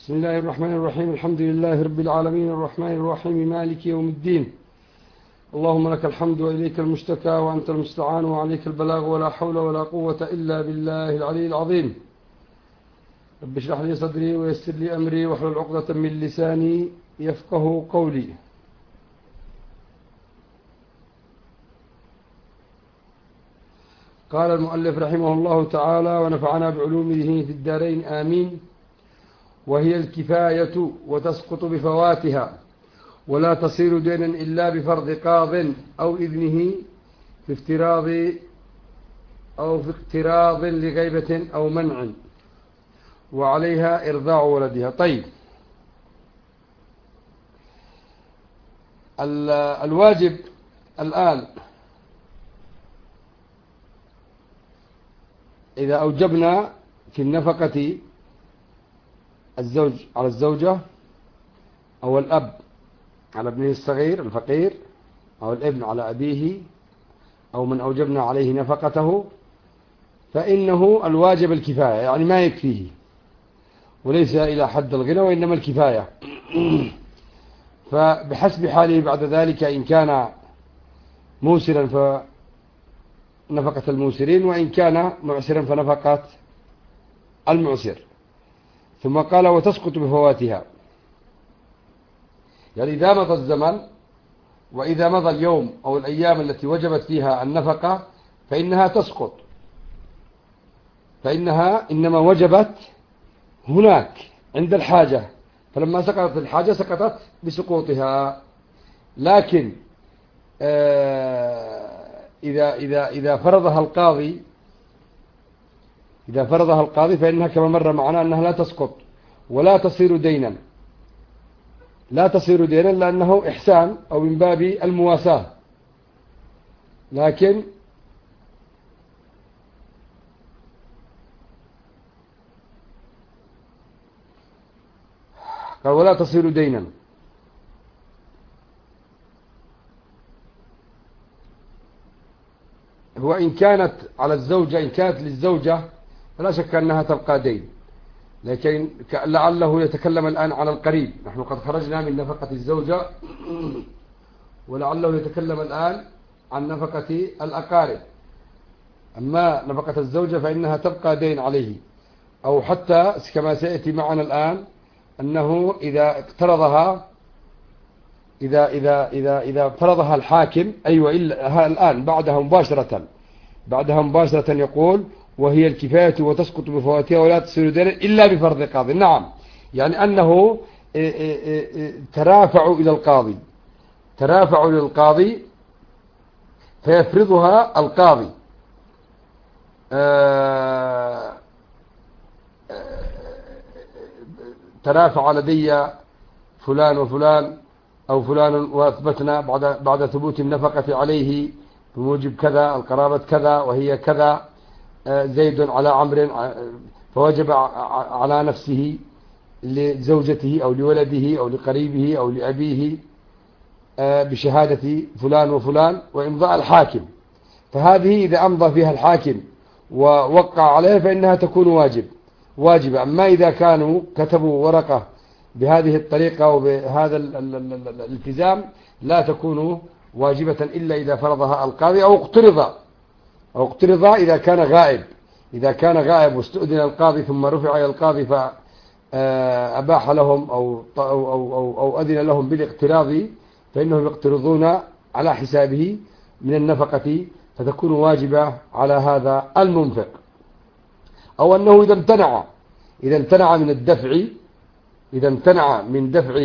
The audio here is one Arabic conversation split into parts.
بسم الله الرحمن الرحيم. الحمد لله رب العالمين الرحمن الرحيم مالك يوم الدين. اللهم لك الحمد وإليك المشتكى وأنت المستعان وعليك البلاغ ولا حول ولا قوة إلا بالله العلي العظيم. رب اشرح لي صدري ويسر لي أمري واحلل عقدة من لساني يفقه قولي. قال المؤلف رحمه الله تعالى ونفعنا بعلومه في الدارين آمين. وهي الكفاية وتسقط بفواتها ولا تصير دينا إلا بفرض قاض أو إذنه في اقتراض لغيبة أو منع وعليها إرضاع ولدها. طيب، الواجب الآن إذا أوجبنا في النفقة الزوج على الزوجة أو الأب على ابنه الصغير الفقير أو الابن على أبيه أو من أوجبنا عليه نفقته، فإنه الواجب الكفاية، يعني ما يكفيه وليس إلى حد الغنى وإنما الكفاية. فبحسب حاله بعد ذلك إن كان موسرا فنفقة الموسرين وإن كان معسرا فنفقة المعسر. ثم قال وتسقط بفواتها، يعني إذا مضى الزمن وإذا مضى اليوم أو الأيام التي وجبت فيها النفقة فإنها تسقط، فإنها إنما وجبت هناك عند الحاجة، فلما سقطت الحاجة سقطت بسقوطها. لكن إذا فرضها القاضي فإنها كما مر معنا أنها لا تسقط ولا تصير دينا، لا تصير دينا لأنه إحسان أو من باب المواساة. لكن قال ولا تصير دينا، هو إن كانت على الزوجة، إن كانت للزوجة فلا شك أنها تبقى دين، لكن لعله يتكلم الآن على القريب. نحن قد خرجنا من نفقة الزوجة ولعله يتكلم الآن عن نفقة الأقارب. أما نفقة الزوجة فإنها تبقى دين عليه، أو حتى كما سيأتي معنا الآن أنه إذا اقترضها إذا فرضها الحاكم، أيوة الآن بعدها مباشرة يقول وهي الكفاية وتسقط بفواتها ولا تصير دينا إلا بفرض قاضي. نعم، يعني أنه ترافعوا إلى القاضي فيفرضها القاضي. ترافع لدي فلان وفلان أو فلان وأثبتنا بعد ثبوت النفقة عليه بموجب كذا، القرابة كذا وهي كذا، زيد على عمرو فوجب على نفسه لزوجته أو لولده أو لقريبه أو لأبيه بشهادة فلان وفلان وإمضاء الحاكم. فهذه إذا أمضى فيها الحاكم ووقع عليها فإنها تكون واجبة. أما إذا كانوا كتبوا ورقة بهذه الطريقة وبهذا الالتزام لا تكون واجبة إلا إذا فرضها القاضي أو اقترض إذا كان غائب واستؤذن القاضي ثم رفع إلى القاضي فأباح لهم أو أذن لهم بالاقتراض فإنهم يقترضون على حسابه من النفقة فتكون واجبة على هذا المنفق. أو أنه إذا امتنع من دفع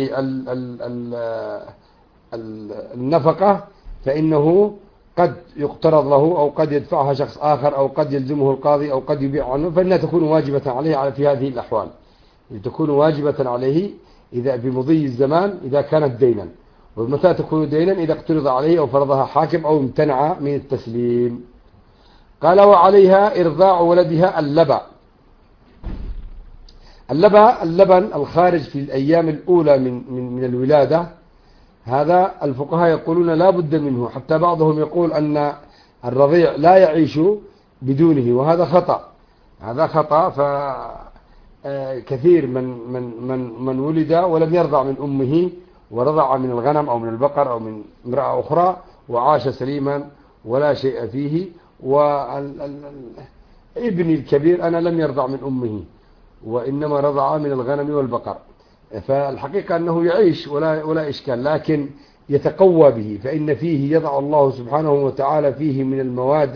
النفقة فإنه قد يقترض له أو قد يدفعها شخص آخر أو قد يلزمه القاضي أو قد يبيع عنه، فإنها تكون واجبة عليه في هذه الأحوال. تكون واجبة عليه إذا بمضي الزمان إذا كانت دينا، ومتى تكون دينا إذا اقترض عليه أو فرضها حاكم أو امتنع من التسليم. قال وعليها إرضاع ولدها اللبن الخارج في الأيام الأولى من الولادة، هذا الفقهاء يقولون لا بد منه، حتى بعضهم يقول أن الرضيع لا يعيش بدونه، وهذا خطأ. كثير من ولد ولم يرضع من أمه ورضع من الغنم أو من البقر أو من امرأة أخرى وعاش سليما ولا شيء فيه، وابني الكبير أنا لم يرضع من أمه وإنما رضع من الغنم والبقر، فالحقيقة أنه يعيش ولا إشكال، لكن يتقوى به، فإن فيه يضع الله سبحانه وتعالى فيه من المواد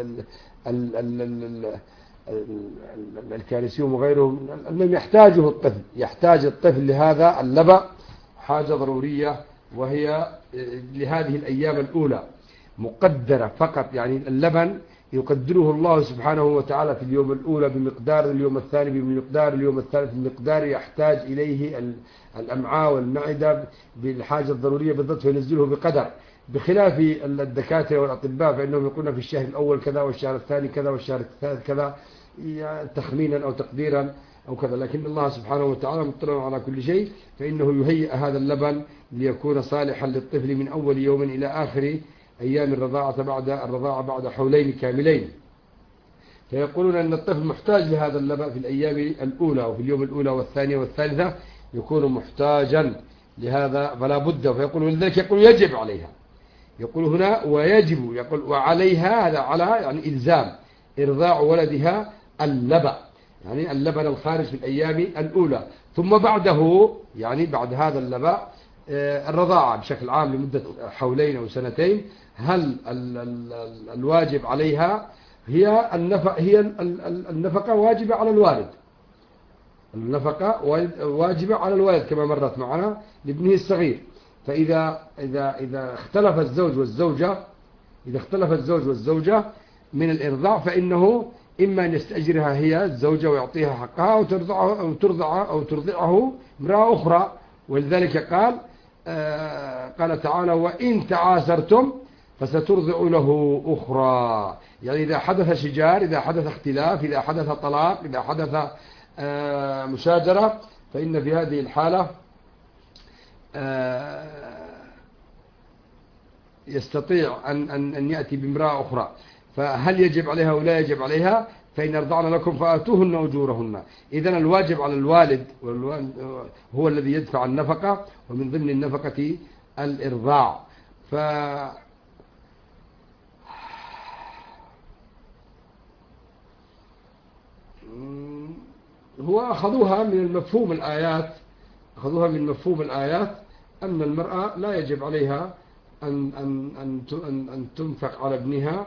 الكالسيوم وغيره الذي يحتاجه الطفل. يحتاج الطفل لهذا اللبن حاجة ضرورية، وهي لهذه الأيام الأولى مقدرة فقط، يعني اللبن يقدره الله سبحانه وتعالى في اليوم الأولى بمقدار، اليوم الثاني بمقدار، اليوم الثالث بمقدار يحتاج إليه الأمعاء والمعدة بالحاجة الضرورية بالضبط، فينزله بقدر، بخلاف الدكاترة والأطباء فإنهم يقولون في الشهر الأول كذا والشهر الثاني كذا والشهر الثالث كذا، تخمينا أو تقديرا أو كذا، لكن الله سبحانه وتعالى مطلع على كل شيء، فإنه يهيئ هذا اللبن ليكون صالحا للطفل من أول يوم إلى آخر أيام الرضاعة بعد حولين كاملين. فيقولون أن الطفل محتاج لهذا اللبن في الأيام الأولى وفي اليوم الأولى والثانية والثالثة يكون محتاجا لهذا فلا بد، فيقول ولذلك يقول يجب عليها، يقول هنا ويجب، يقول وعليها، هذا على يعني إلزام إرضاع ولدها اللبن، يعني اللبن الخارج في الأيام الأولى، ثم بعده يعني بعد هذا اللبن الرضاعة بشكل عام لمدة حولين أو سنتين. هل الواجب عليها هي النفقة واجبة على الوالد، النفقة واجبة على الوالد كما مرت معنا لابنه الصغير. فإذا اختلف الزوج والزوجة من الإرضاع فإنه إما أن يستأجرها هي الزوجة ويعطيها حقها أو ترضعه امرأة أخرى، ولذلك قال تعالى وإن تعاسرتم فسترضع له أخرى، يعني إذا حدث شجار، إذا حدث اختلاف، إذا حدث طلاق، إذا حدث مشاجرة، فإن في هذه الحالة يستطيع أن يأتي بامرأة أخرى. فهل يجب عليها ولا يجب عليها؟ فإن أرضعن لكم فآتوهن أجورهن. إذن الواجب على الوالد هو الذي يدفع النفقة، ومن ضمن النفقة الإرضاع. هو أخذوها من مفهوم الآيات أن المرأة لا يجب عليها أن تنفق على ابنها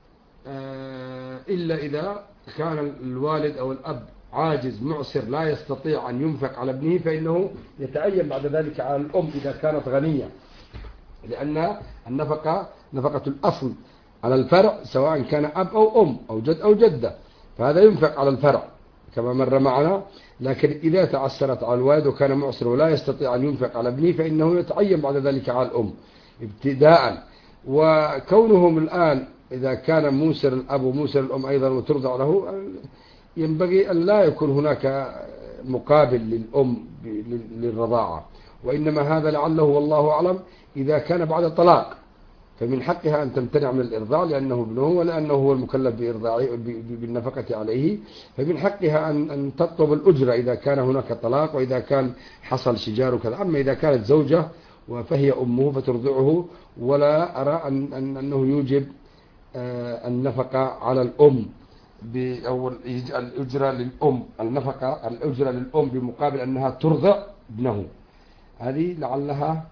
إلا إذا كان الوالد أو الأب عاجز معسر لا يستطيع أن ينفق على ابنه، فإنه يتعين بعد ذلك على الأم إذا كانت غنية، لأن النفقة نفقة الأصل على الفرع سواء كان أب أو أم أو جد أو جدة، فهذا ينفق على الفرع كما مر معنا. لكن إذا تعسرت على الوالد وكان معسر ولا يستطيع أن ينفق على ابنه فإنه يتعين بعد ذلك على الأم ابتداء. وكونهم الآن إذا كان موسر الأب وموسر الأم أيضا وترضع له، ينبغي أن لا يكون هناك مقابل للأم للرضاعة، وإنما هذا لعله والله أعلم إذا كان بعد طلاق فمن حقها أن تمتنع من الإرضاع لأنه ابنه ولأنه هو المكلف بالنفقة عليه، فمن حقها أن تطلب الأجرة إذا كان هناك طلاق وإذا كان حصل شجار وكذا. أما إذا كانت زوجة فهي أمه فترضعه، ولا أرى أنه يوجب النفقة على الأم أو الأجرة للأم، الأجرة للأم بمقابل أنها ترضع ابنه، هذه لعلها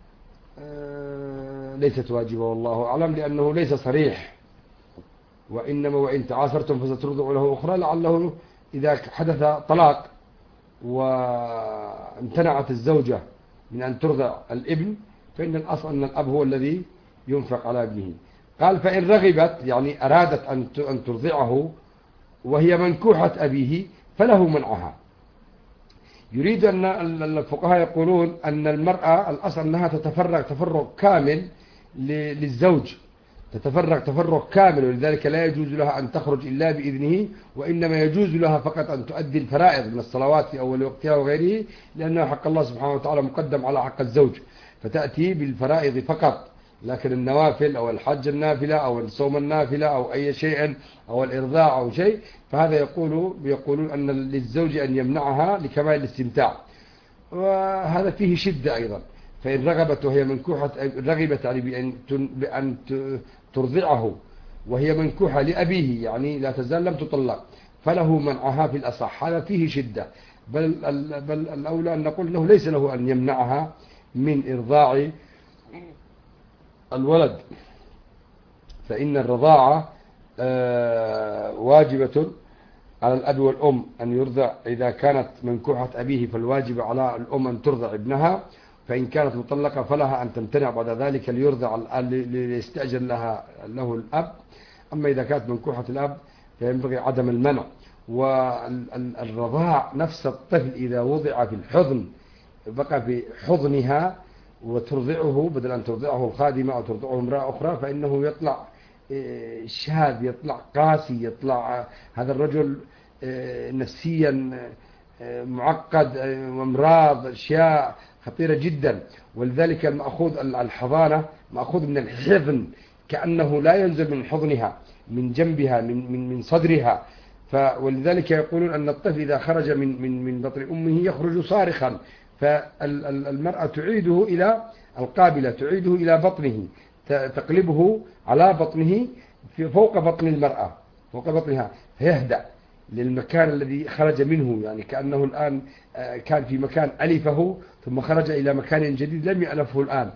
ليست واجبة والله أعلم، لأنه ليس صريح. وإنما وإن تعاسرتم فسترضع له أخرى، لعله إذا حدث طلاق وامتنعت الزوجة من أن ترضع الابن فإن الأصل أن الأب هو الذي ينفق على ابنه. قال فإن رغبت يعني أرادت أن ترضعه وهي منكوحة أبيه فله منعها. يريد أن الفقهاء يقولون أن المرأة الأصل أنها تتفرغ تفرغ كامل للزوج، تتفرغ تفرغ كامل، ولذلك لا يجوز لها أن تخرج إلا بإذنه، وإنما يجوز لها فقط أن تؤدي الفرائض من الصلوات في أول وقتها وغيره، لأنه حق الله سبحانه وتعالى مقدم على حق الزوج، فتأتي بالفرائض فقط لكن النوافل أو الحج النافلة أو الصوم النافلة أو أي شيء أو الإرضاع أو شيء، فهذا يقولون أن للزوج أن يمنعها لكمال الاستمتاع، وهذا فيه شدة أيضا. فإن رغبت وهي منكوحة، رغبت يعني بأن ترضعه وهي منكوحة لأبيه، يعني لا تزال لم تطلق، فله منعها في الأصح. هذا فيه شدة، بل الأولى أن نقول له ليس له أن يمنعها من إرضاع الولد، فإن الرضاعة واجبة على الأب والأم أن يرضع. إذا كانت منكوحة أبيه فالواجب على الأم أن ترضع ابنها، فإن كانت مطلقة فلها أن تمتنع بعد ذلك ليرضع ليستأجر له الأب. أما إذا كانت منكوحة الأب فينبغي عدم المنع. والرضاع نفس الطفل إذا وضع في الحضن بقى في حضنها وترضعه بدل أن ترضعه الخادمة أو ترضعه امرأة أخرى، فإنه يطلع شاذ، يطلع قاسي، يطلع هذا الرجل نفسيا معقد وامراض أشياء خطيرة جدا. ولذلك المأخوذ الحضانة مأخوذ من الحضن، كأنه لا ينزل من حضنها، من جنبها، من صدرها. ولذلك يقولون أن الطفل إذا خرج من بطن أمه يخرج صارخا، فالمرأة تعيده إلى القابلة، تعيده إلى بطنه، تقلبه على بطنه فوق بطن المرأة، فوق بطنها، فيهدأ للمكان الذي خرج منه، يعني كأنه الآن كان في مكان ألفه ثم خرج إلى مكان جديد لم يألفه الآن،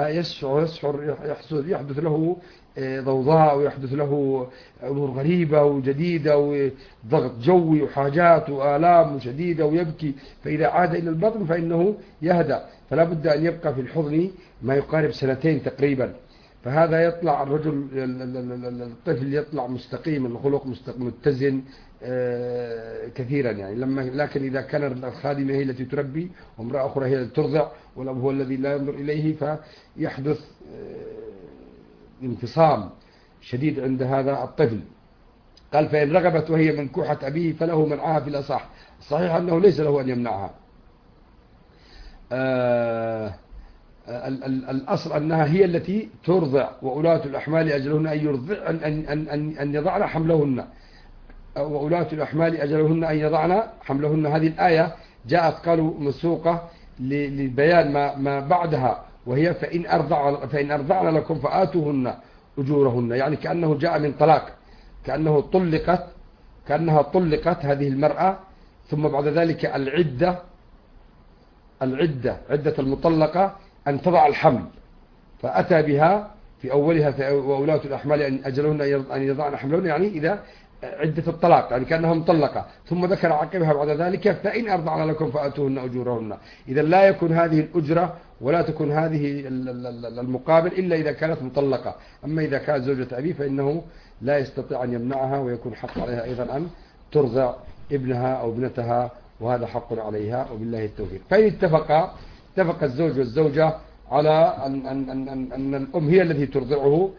يحدث له ضوضاء ويحدث له أمور غريبة وجديدة وضغط جوي وحاجات وآلام شديدة ويبكي. فإذا عاد إلى البطن فإنه يهدأ، فلا بد أن يبقى في الحضن ما يقارب 2 تقريبا. فهذا يطلع الرجل، الطفل يطلع مستقيم الخلق، متزن كثيرا يعني. لكن إذا كان الخادمة هي التي تربي وامرأة أخرى هي التي ترضع والأب هو الذي لا ينظر إليه، فيحدث انفصام شديد عند هذا الطفل. قال فإن رغبت وهي منكوحة أبيه فله منعها في الأصح. الصحيح أنه ليس له أن يمنعها. الأصل أنها هي التي ترضع، وأولاة الأحمال أجلهن أن يرضع أن يضعن حملهن، وأولاة الأحمال أجلهن أن يضعن حملهن. هذه الآية جاءت قالوا مسوقة لبيان ما بعدها، وهي فإن أرضعن لكم فآتوهن أجورهن، يعني كأنه جاء من طلاق، كأنها طلقت هذه المرأة، ثم بعد ذلك عدة المطلقة أن تضع الحمل، فأتى بها في أولها وأولاة الأحمال أن أجلهن أن يضعن حملهن، يعني إذا عدة الطلاق، يعني كأنها مطلقة، ثم ذكر عقبها بعد ذلك فإن أرضعن لكم فآتوهن أجورهن. إذا لا يكون هذه الأجرة ولا تكون هذه المقابل إلا إذا كانت مطلقة. أما إذا كانت زوجة أبيه فإنه لا يستطيع أن يمنعها، ويكون حق عليها أيضا أن ترضع ابنها أو ابنتها، وهذا حق عليها، وبالله التوفيق. فإن اتفق الزوج والزوجة على أن الأم هي التي ترضعه،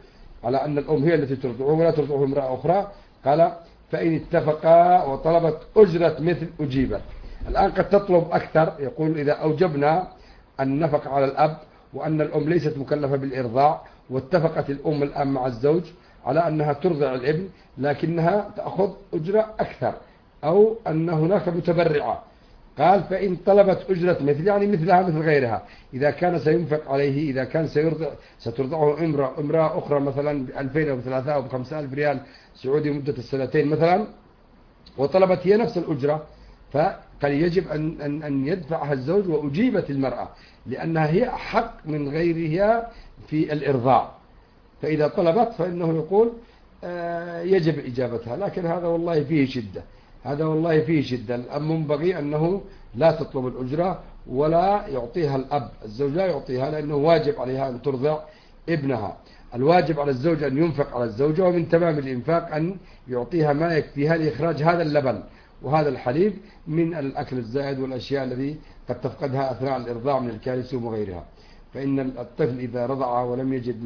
ولا ترضعه امرأة أخرى، قال فإن اتفقا وطلبت أجرة مثل أجيبت. الآن قد تطلب أكثر، يقول إذا أوجبنا النفق على الأب وأن الأم ليست مكلفة بالإرضاع، واتفقت الأم الآن مع الزوج على أنها ترضع الابن لكنها تأخذ أجرة أكثر، أو أن هناك متبرعة، قال فإن طلبت أجرة مثل، يعني مثلها مثل غيرها، إذا كان سينفق عليه، إذا كان سترضعه امرأة أخرى مثلا ب2000 أو ب3000 أو ب5000 ريال سعودي مدة السنتين مثلا، وطلبت هي نفس الأجرة، فقال يجب أن يدفعها الزوج، وأجيبت المرأة لأنها هي أحق من غيرها في الإرضاع. فإذا طلبت فإنه يقول يجب إجابتها. لكن هذا والله فيه شدة. الأب ينبغي أنه لا تطلب الأجرة ولا يعطيها الأب، الزوج لا يعطيها، لأنه واجب عليها أن ترضع ابنها. الواجب على الزوج أن ينفق على الزوجة، ومن تمام الإنفاق أن يعطيها ما يكفيها لإخراج هذا اللبن وهذا الحليب من الأكل الزائد والأشياء التي قد تفقدها أثناء الإرضاع من الكالسيوم وغيرها. فإن الطفل إذا رضع ولم يجد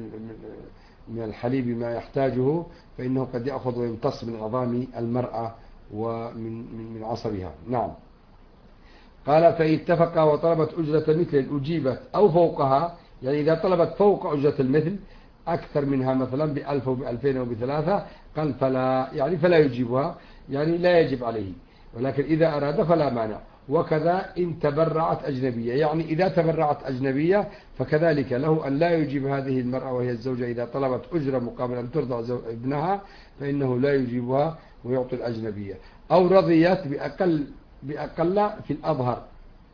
من الحليب ما يحتاجه فإنه قد يأخذ ويمتص من عظام المرأة ومن عصبها. قال فإن اتفقا وطلبت أجرة مثل أجيبت أو فوقها، يعني إذا طلبت فوق أجرة المثل أكثر منها مثلا ب1000 أو ب2000 أو ب3 قال فلا، يعني فلا يجيبها، يعني لا يجب عليه، ولكن إذا أراد فلا مانع. وكذا إن تبرعت أجنبية، يعني إذا تبرعت أجنبية فكذلك له أن لا يجيب هذه المرأة وهي الزوجة إذا طلبت أجرة مقابل أن ترضع ابنها، فإنه لا يجيبها ويعطي الأجنبية. أو رضيت بأقل في الأظهر،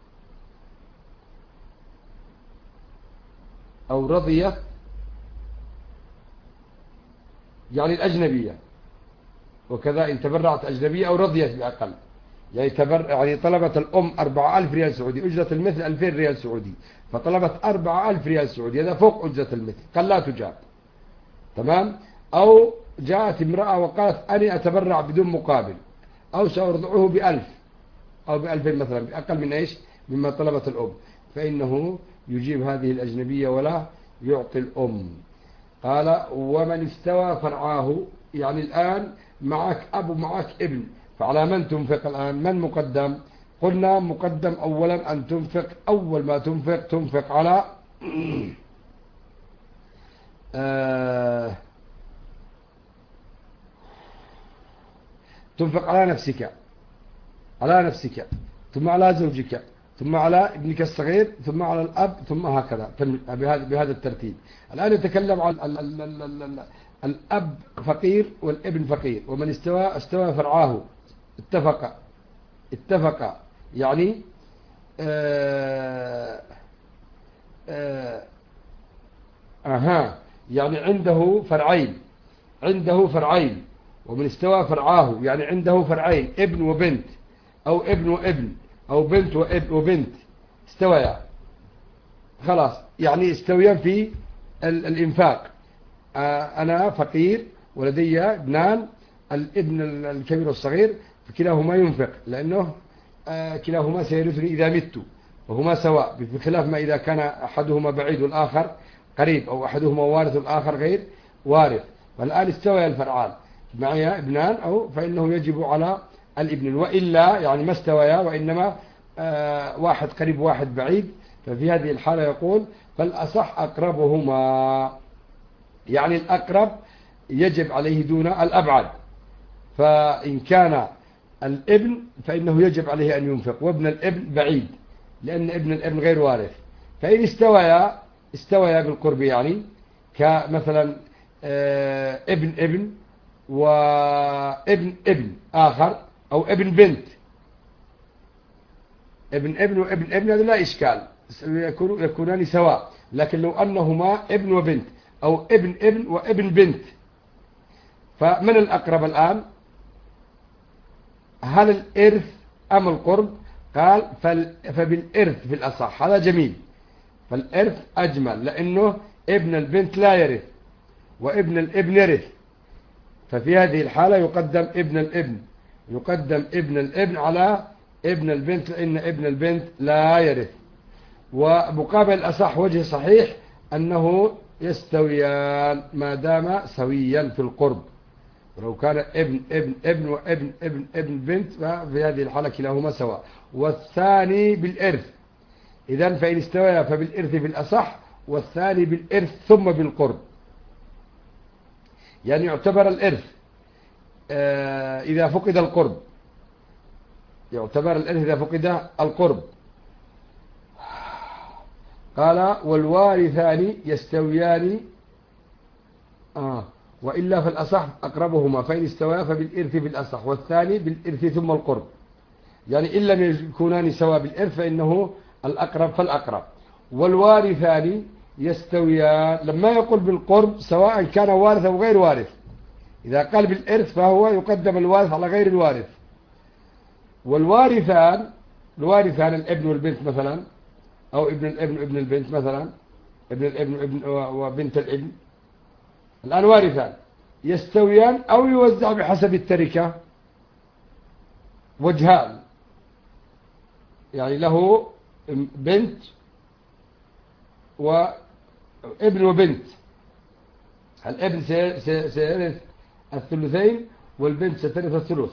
أو رضيت يعني الأجنبية. وكذا إن تبرعت أجنبية أو رضيت بأقل، يعني طلبت الأم 4000 ريال سعودي، أجرة المثل 2000 ريال سعودي، فطلبت 4000 ريال سعودي، هذا فوق أجرة المثل، قال لا تجاب. تمام. أو جاءت امرأة وقالت أنا أتبرع بدون مقابل، أو سأرضعه ب1000 أو ب2000 مثلا، بأقل من إيش مما طلبت الأم، فإنه يجيب هذه الأجنبية ولا يعطي الأم. قال ومن استوى فرعاه، يعني الآن معك أب ومعك ابن، فعلى من تنفق الآن؟ من مقدم؟ قلنا مقدم أولا أن تنفق، أول ما تنفق على تنفق على نفسك، ثم على زوجك، ثم على ابنك الصغير، ثم على الأب، ثم هكذا بهذا الترتيب. الآن يتكلم عن الأب فقير والابن فقير. ومن استوى فرعاه، اتفق يعني يعني عنده فرعين. ومن استوى فرعاه يعني عنده فرعين، ابن وبنت، أو ابن وابن، أو بنت وبنت، استويا خلاص، يعني استويان في الإنفاق. أنا فقير ولدي ابنان، الابن الكبير والصغير، فكلاهما ينفق، لأنه كلاهما سيرثني إذا مت، وهما سواء، بخلاف ما إذا كان أحدهما بعيد والآخر قريب، أو أحدهما وارث والآخر غير وارث. فالآن استوى الفرعان، معي ابنان، أو فإنه يجب على الابن، وإلا يعني ما استويا، وإنما واحد قريب واحد بعيد، ففي هذه الحالة يقول فالأصح أقربهما، يعني الأقرب يجب عليه دون الأبعد. فإن كان الابن فإنه يجب عليه أن ينفق، وابن الابن بعيد، لأن ابن الابن غير وارث. فإن استويا بالقرب، يعني كمثلا ابن ابن وابن ابن آخر، أو ابن بنت، ابن ابن وابن ابن، هذا لا إشكال، يكونان سواء. لكن لو أنهما ابن وبنت، أو ابن ابن وابن بنت، فمن الأقرب الآن؟ هل الإرث أم القرب؟ قال فبالإرث في الأصح، هذا جميل، فالإرث أجمل، لأنه ابن البنت لا يرث وابن الابن يرث، ففي هذه الحالة يقدم ابن الابن على ابن البنت، لأن ابن البنت لا يرث. ومقابل الأصح وجه صحيح أنه يستويان ما دام سويا في القرب. ولو كان ابن ابن ابن وابن ابن ابن بنت، ففي هذه الحالة كلاهما سواء. والثاني بالإرث، إذن فإن استويا فبالإرث في الأصح، والثاني بالإرث ثم بالقرب. يعني يعتبر الإرث إذا فقد القرب، قال والوارثان يستويان وإلا فالأصح أقربهما، فإن استوى فبالإرث بالأصح، والثاني بالإرث ثم القرب. يعني إن لم يكونان سواء بالإرث فإنه الأقرب فالأقرب. والوارثان يستويان، لما يقول بالقرب سواء كان وارث أو غير وارث، إذا قال بالإرث فهو يقدم الوارث على غير الوارث. والوارثان الابن والبنت مثلا، أو ابن الابن وابن البنت مثلا، ابن الابن وبنت الابن، الآن وارثان يستويان أو يوزع بحسب التركة، وجهان، يعني له بنت وابن وبنت، الابن سيرث الثلثين والبنت سترث الثلث.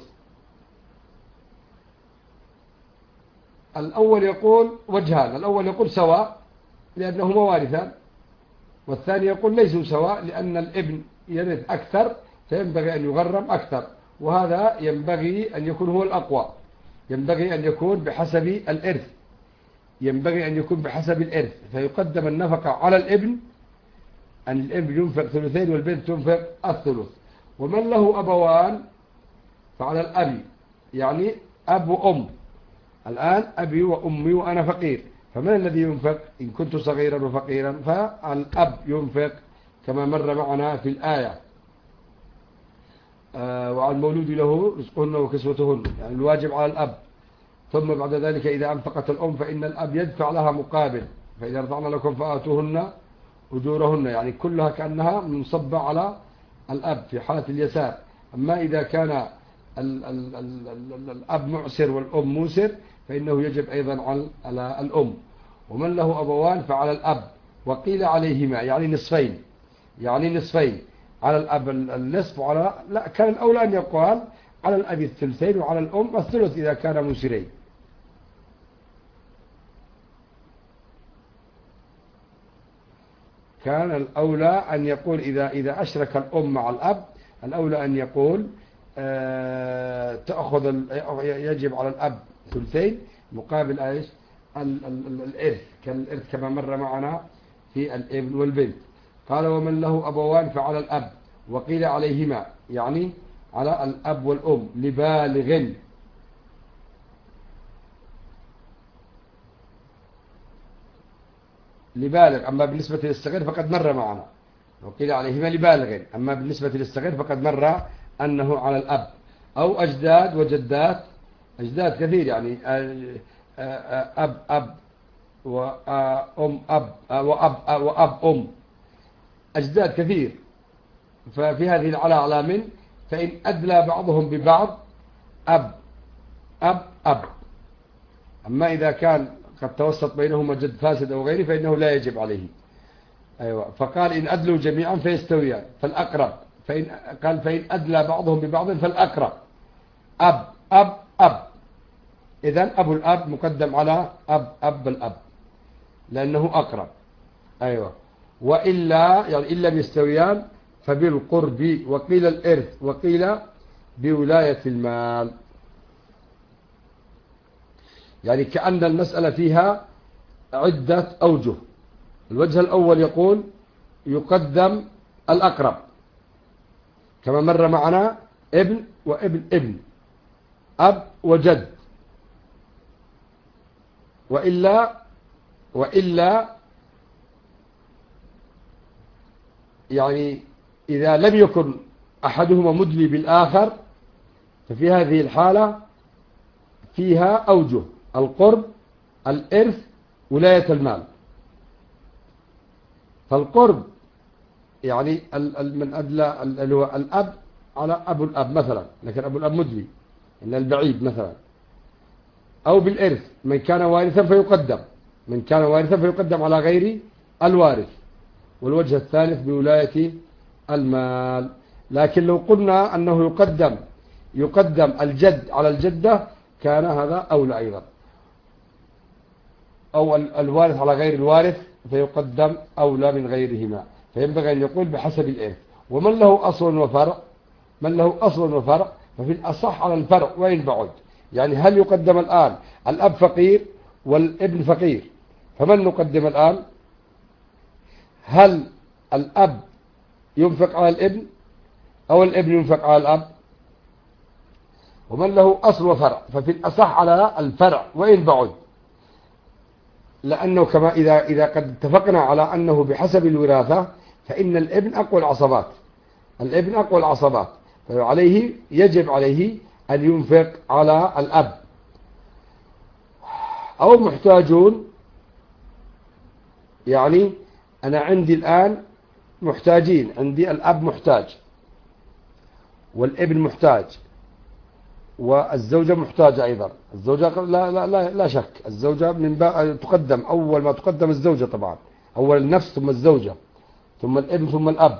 الأول يقول وجهان، الأول يقول سواء لأنهما وارثان، والثاني يقول ليسوا سواء، لأن الابن يرث أكثر فينبغي أن يغرم أكثر، وهذا ينبغي أن يكون هو الأقوى، ينبغي أن يكون بحسب الإرث، ينبغي أن يكون بحسب الإرث، فيقدم النفقة على الابن، أن الابن ينفق ثلثين والبنت تنفق الثلث. ومن له أبوان فعلى الأب، يعني أب وأم. الآن أبي وأمي وأنا فقير، فمن الذي ينفق؟ إن كنت صغيرا وفقيرا فالأب ينفق كما مر معنا في الآية. وعلى المولود له رزقهن وكسوتهن، يعني الواجب على الأب. ثم بعد ذلك إذا أنفقت الأم فإن الأب يدفع لها مقابل، فإذا رضعنا لكم فآتوهن أجورهن، يعني كلها كأنها منصبة على الأب في حالة اليسار. أما إذا كان الأب معسر والأم موسر فإنه يجب أيضا على الأم. ومن له أبوان فعلى الأب، وقيل عليهما، يعني نصفين، يعني نصفين، على الأب النصف، وعلى لا كان الأولى أن يقال على الأب الثلثين وعلى الأم الثلث إذا كان موسرين. كان الأولى أن يقول إذا أشرك الأم مع الأب، الأولى أن يقول يجب على الأب ثلثين مقابل ايش؟ الإرث، كالإرث كما مر معنا في الابن والبنت. قال ومن له أبوان فعلى الأب، وقيل عليهما، يعني على الأب والأم، لبالغ. لبالغ، أما بالنسبة للصغير فقد مر معنا، وقيل عليهما لبالغ. أما بالنسبة للصغير فقد مر أنه على الأب. أو أجداد وجدات، أجداد كثير، يعني أب وأم أب وأب أم، أجداد كثير. ففي هذه العلى من، فإن أدلى بعضهم ببعض أب. أما إذا كان قد توسط بينهما جد فاسد أو غيره فإنه لا يجب عليه. أيوة. فقال إن أدلوا جميعا فيستويان فالأقرب، فإن أدلى بعضهم ببعض فالأقرب أب. إذن أبو الأب مقدم على أب الأب لأنه أقرب. أيوة. وإلا يعني إن لم يستويان فبالقرب، وقيل الإرث، وقيل بولاية المال. يعني كأن المسألة فيها عدة أوجه. الوجه الأول يقول يقدم الأقرب كما مر معنا، ابن وابن أب وجد. وإلا يعني إذا لم يكن أحدهما مدلي بالآخر ففي هذه الحالة فيها أوجه: القرب، الإرث، ولاية المال. فالقرب يعني من أدلى اللي هو الأب على أبو الأب مثلا، لكن أبو الأب مدلي إن البعيد مثلا. أو بالإرث، من كان وارثا فيقدم على غير الوارث. والوجه الثالث بولاية المال. لكن لو قلنا أنه يقدم الجد على الجدة كان هذا أولى أيضا، أو الوارث على غير الوارث فيقدم أولى من غيرهما. فينبغي أن يقول بحسب الإرث. ومن له أصل وفرع ففي الأصح على الفرع وإن بعد. يعني هل يقدم الآن الأب فقير والابن فقير، فمن نقدم الآن؟ هل الأب ينفق على الابن أو الابن ينفق على الأب؟ ومن له أصل وفرع ففي الأصح على الفرع وإن بعد، لأنه كما إذا قد اتفقنا على أنه بحسب الوراثة فإن الابن أقوى العصبات، يجب عليه أن ينفق على الأب. أو محتاجون، يعني أنا عندي الآن محتاجين، عندي الأب محتاج والابن محتاج والزوجة محتاجة أيضا. الزوجة لا شك، الزوجة تقدم، أول ما تقدم الزوجة طبعا، أول النفس ثم الزوجة ثم الابن ثم الأب.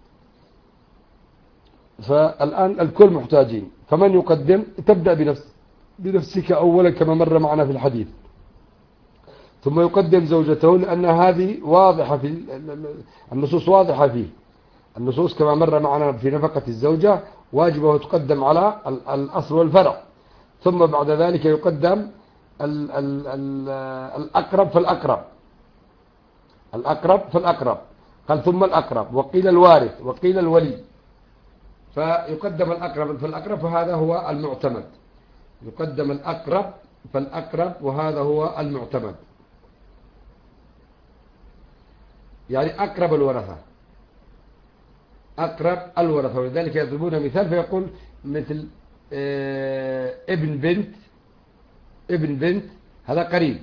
فالآن الكل محتاجين، فمن يقدم؟ تبدأ بنفسك أولا كما مر معنا في الحديث، ثم يقدم زوجته لأن هذه واضحة في النصوص، واضحة فيه النصوص كما مر معنا في نفقة الزوجة واجبه تقدم على الأصل والفرع، ثم بعد ذلك يقدم الأقرب فالأقرب، الأقرب فالأقرب، قال ثم الأقرب، وقيل الوارث وقيل الولي، فيقدم الأقرب فالأقرب، فهذا هو المعتمد، يقدم الأقرب فالأقرب وهذا هو المعتمد، يعني أقرب الورثة، أقرب الورثة. ولذلك يضربون مثال فيقول مثل ابن بنت، ابن بنت هذا قريب،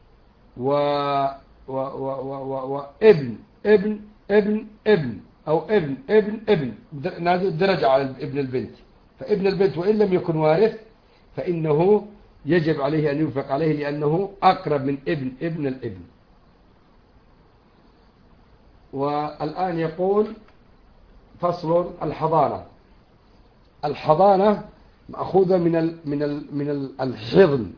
وابن ابن ابن ابن أو ابن ابن ابن نازل درجة على ابن البنت، فابن البنت وإن لم يكن وارث فإنه يجب عليه أن ينفق عليه لأنه أقرب من ابن ابن الابن. والآن يقول فصل الحضانة. الحضانة مأخوذة من الحضن،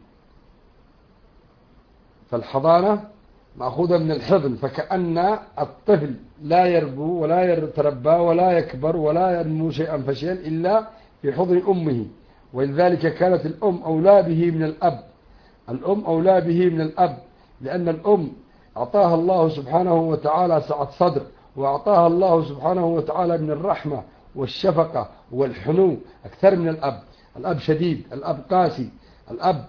فالحضانة مأخوذة من الحضن، فكأن الطفل لا يربو ولا يتربى ولا يكبر ولا ينمو شيئا فشيئا إلا في حضن أمه. ولذلك كانت الأم أولى به من الأب، الأم أولى به من الأب، لأن الأم أعطاها الله سبحانه وتعالى سعة صدر، وأعطاها الله سبحانه وتعالى من الرحمة والشفقة والحنو أكثر من الأب. الأب شديد، الأب قاسي، الأب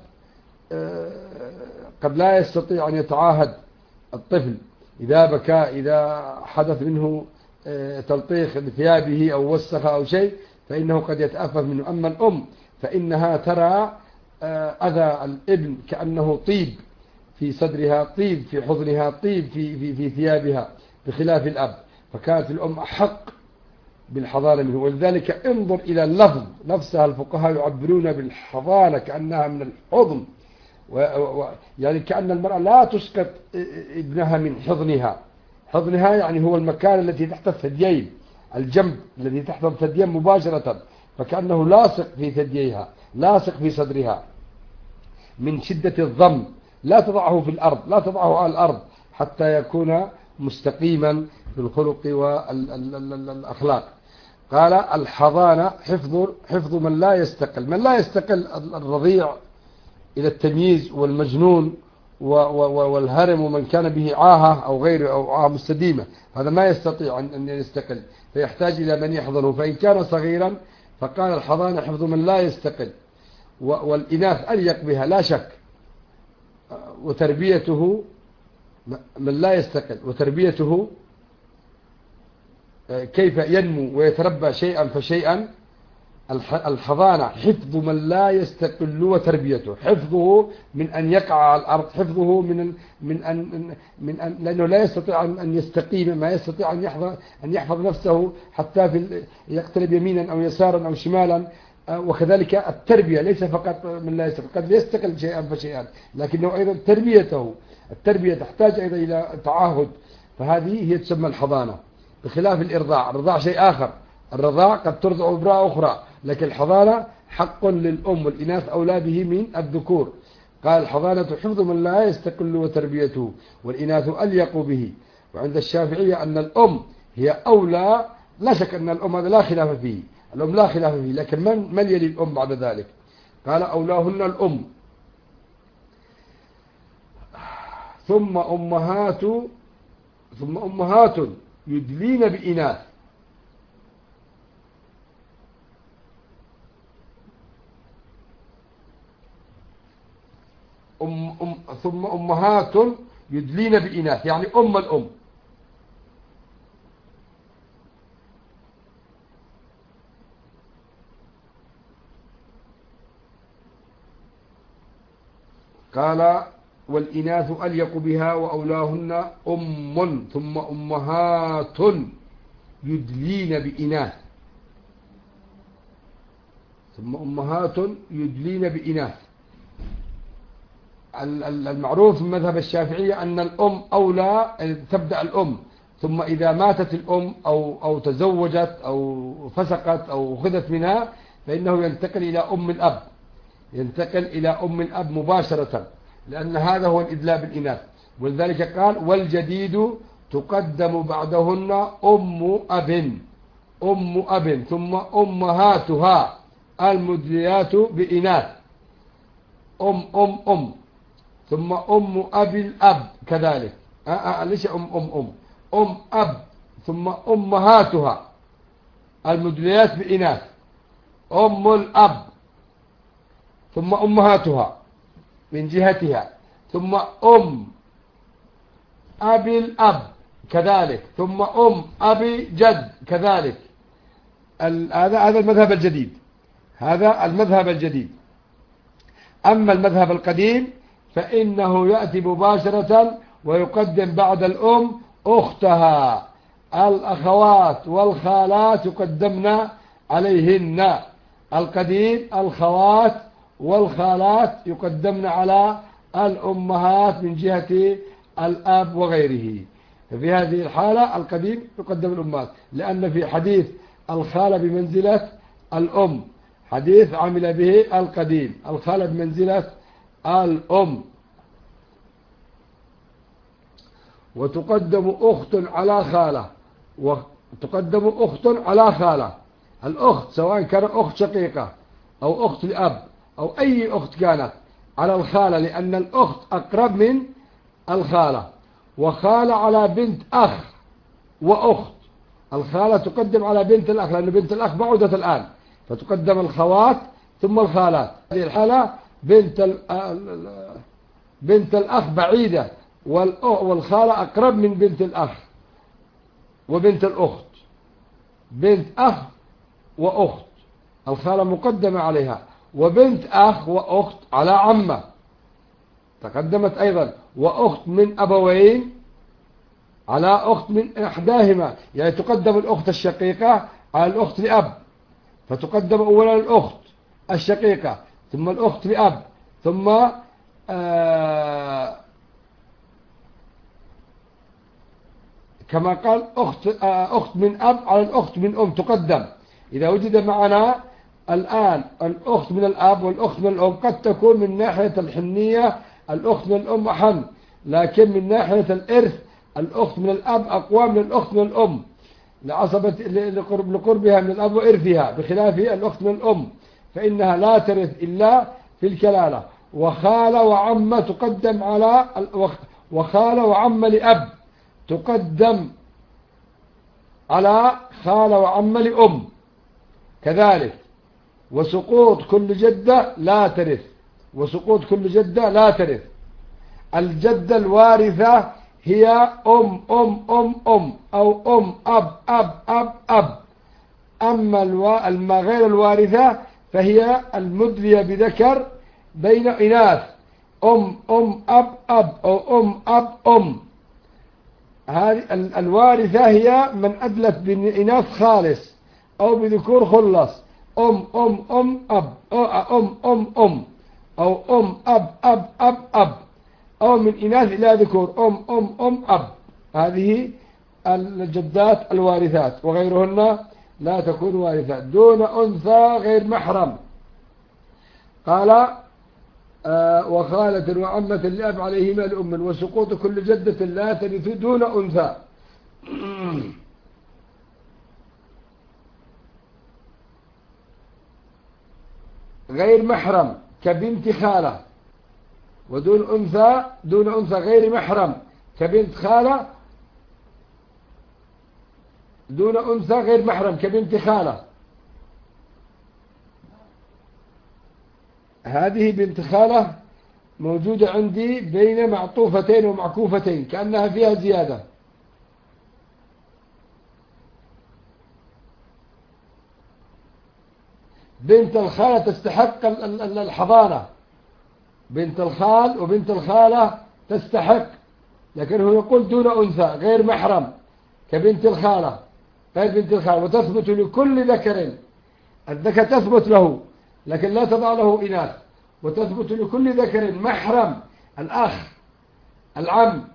قد لا يستطيع أن يتعاهد الطفل إذا بكى، إذا حدث منه تلطيخ بثيابه أو وسخ أو شيء فإنه قد يتأفف منه. أما الأم فإنها ترى أذى الابن كأنه طيب في صدرها، طيب في حضنها، طيب في ثيابها، بخلاف الأب، فكانت الأم أحق بالحضانة منه. ولذلك انظر إلى اللفظ نفسها، الفقهاء يعبرون بالحضانة كأنها من الحضن، يعني كأن المرأة لا تسقط ابنها من حضنها. حضنها يعني هو المكان الذي تحت الثديين، الجنب الذي تحت الثديين مباشرة، فكأنه لاصق في ثدييها، لاصق في صدرها من شدة الضم. لا تضعه في الأرض، لا تضعه على الأرض حتى يكون مستقيما في الخلق والأخلاق. قال الحضانة حفظ من لا يستقل، من لا يستقل الرضيع إلى التمييز والمجنون والهرم ومن كان به عاهة أو غيره أو عاهة مستديمة، هذا ما يستطيع أن يستقل فيحتاج إلى من يحضنه. فإن كان صغيرا فقال الحضانة حفظ من لا يستقل، والإناث أليق بها لا شك، وتربيته من لا يستقل، وتربيته كيف ينمو ويتربى شيئا فشيئا. الحضانة حفظ من لا يستقل وتربيته، حفظه من أن يقع على الأرض، حفظه من أن لأنه لا يستطيع أن يستقيم، ما يستطيع أن يحفظ نفسه حتى في يقترب يمينا أو يسارا أو شمالا. وكذلك التربية ليس فقط من لا يستقل، قد يستقل شيئا فشيئا، لكنه أيضا تربيته، التربية تحتاج أيضا إلى تعاهد، فهذه هي تسمى الحضانة، بخلاف الإرضاع. الرضاع شيء آخر، الرضاع قد ترضع امرأة أخرى، لكن الحضانة حق للأم، والإناث أولى به من الذكور. قال الحضانة حفظ من لا يستقل وتربيته، والإناث أليق به. وعند الشافعية أن الأم هي أولى، لا شك أن الأم هذا لا خلاف فيه، الأم لا خلاف فيه، لكن من يلي الأم بعد ذلك؟ قال أولاهن الأم، ثم أمهات يدلين بإناث. ثم أمهات يدلين بإناث يعني أم الأم. قال والإناث أليق بها وأولاهن أم، ثم أمهات يدلين بإناث، ثم أمهات يدلين بإناث. المعروف من مذهب الشافعية أن الأم أولى، تبدأ الأم، ثم إذا ماتت الأم أو تزوجت أو فسقت أو خذت منها فإنه ينتقل إلى أم الأب، ينتقل إلى أم الأب مباشرة، لأن هذا هو الإدلاء بالإناث. ولذلك قال والجديد تقدم بعدهن أم أب ثم أمهاتها المدليات بإناث أم ثم أم أبي الأب كذلك ليش أم أب ثم أمهاتها المدليات بإناث أم الأب ثم أمهاتها من جهتها ثم أم أبي الأب كذلك ثم أم أبي جد كذلك. هذا المذهب الجديد، هذا المذهب الجديد. أما المذهب القديم فإنه يأتي مباشرة ويقدم بعد الأم أختها، الأخوات والخالات يقدمن عليهن. القديم الخوات والخالات يقدمن على الأمهات من جهة الأب وغيره. في هذه الحالة القديم يقدم الأمهات، لأن في حديث الخالة بمنزلة الأم، حديث عمل به القديم، الخالة بمنزلة الأم. وتقدم أخت على خالة، وتقدم أخت على خالة. الأخت سواء كان أخت شقيقة أو أخت لأب أو أي أخت كانت على الخالة، لأن الأخت أقرب من الخالة. وخالة على بنت أخ وأخت، الخالة تقدم على بنت الأخ لأن بنت الأخ بعدت الآن، فتقدم الخوات ثم الخالات. هذه الحالة بنت الأخ بعيدة والخالة أقرب من بنت الأخ وبنت الأخت. بنت أخ وأخت الخالة مقدمة عليها، وبنت أخ وأخت على عمة تقدمت أيضا، وأخت من أبوين على أخت من إحداهما، يعني تقدم الأخت الشقيقة على الأخت لأب، فتقدم أولا الأخت الشقيقة ثم الأخت لأب ثم كما قال أخت من أب على الأخت من أم تقدم. إذا وجد معنا الآن الأخت من الأب والأخت من الأم، قد تكون من ناحية الحنية الأخت من الأم أحن، لكن من ناحية الإرث الأخت من الأب أقوى من الأخت من الأم لقربها من الأب وإرثها، بخلاف الأخت من الأم فإنها لا ترث إلا في الكلالة. وخالة وعمة تقدم على وخالة وعمة لأب تقدم على خالة وعمة لأم كذلك. وسقوط كل جدة لا ترث، وسقوط كل جدة لا ترث. الجدة الوارثة هي أم أو أم أب. أما غير الوارثة فهي المدلية بذكر بين إناث، أم أب أو أم. هذه الوارثة هي من أدلت بإناث خالص أو بذكور خلص، أم أب أو أم أب أو من إناث إلى ذكور أم أب. هذه الجدات الوارثات، وغيرهن لا تكون وارثات. دون أنثى غير محرم قال وخالة وعمة لأب عليهما لأم، وسقوط كل جدة لا ترث دون أنثى. غير محرم كبنت خالة، ودون أنثى غير محرم كبنت خالة، دون أنثى غير محرم كبنت خالة. هذه بنت خالة موجودة عندي بين معطوفتين ومعكوفتين كأنها فيها زيادة. بنت الخالة تستحق الحضانة، بنت الخال وبنت الخالة تستحق، لكن هو يقول دون أنثى غير محرم كبنت الخالة غير بنت الخالة. وتثبت لكل ذكر، الذكر تثبت له لكن لا تضع له إناث. وتثبت لكل ذكر محرم، الأخ، العم،